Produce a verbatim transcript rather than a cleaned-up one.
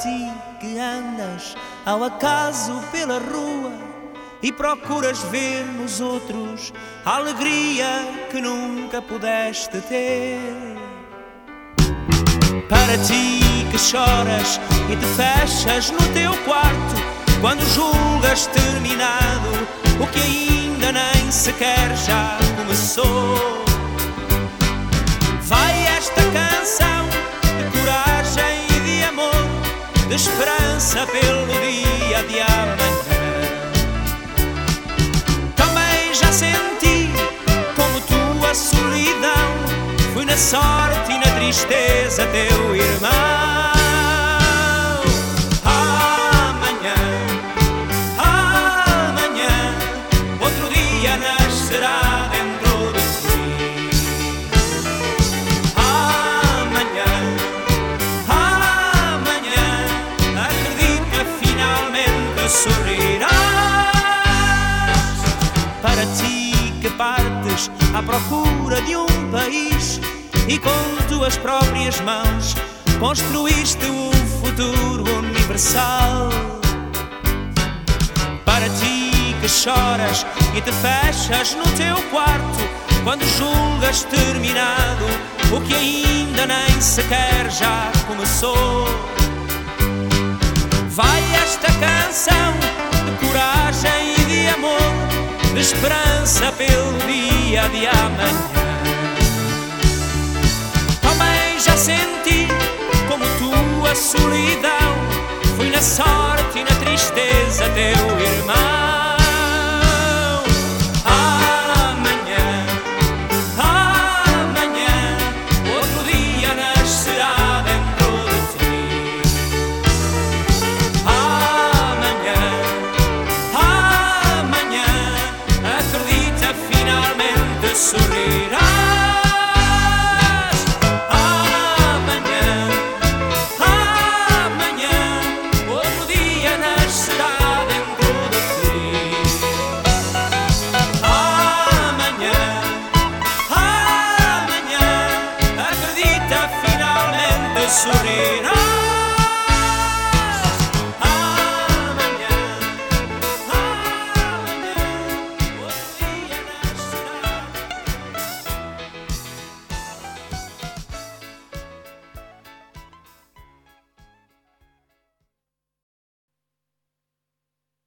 ti que andas ao acaso pela rua e procuras ver nos outros a alegria que nunca pudeste ter. Para ti que choras e te fechas no teu quarto quando julgas terminado o que ainda nem sequer já começou. Vai esta canção de coragem e de amor, de esperança pelo dia de amanhã. Também já senti como tua solidão, fui na sorte e na tristeza teu irmão. Amanhã, amanhã, outro dia nascerá dentro de ti. Amanhã, amanhã, acredita, finalmente sorrirás. Para ti que partes à procura de um país e com tuas próprias mãos construíste um futuro universal. Para ti que choras e te fechas no teu quarto quando julgas terminado o que ainda nem sequer já começou. Vai esta canção de coragem e de amor, de esperança pelo dia de amanhã. Já senti como tua solidão, fui na sorte e na tristeza teu irmão. Amanhã, amanhã, outro dia nascerá dentro de ti. Amanhã, amanhã, acredita, finalmente sorrirás. Sorrir.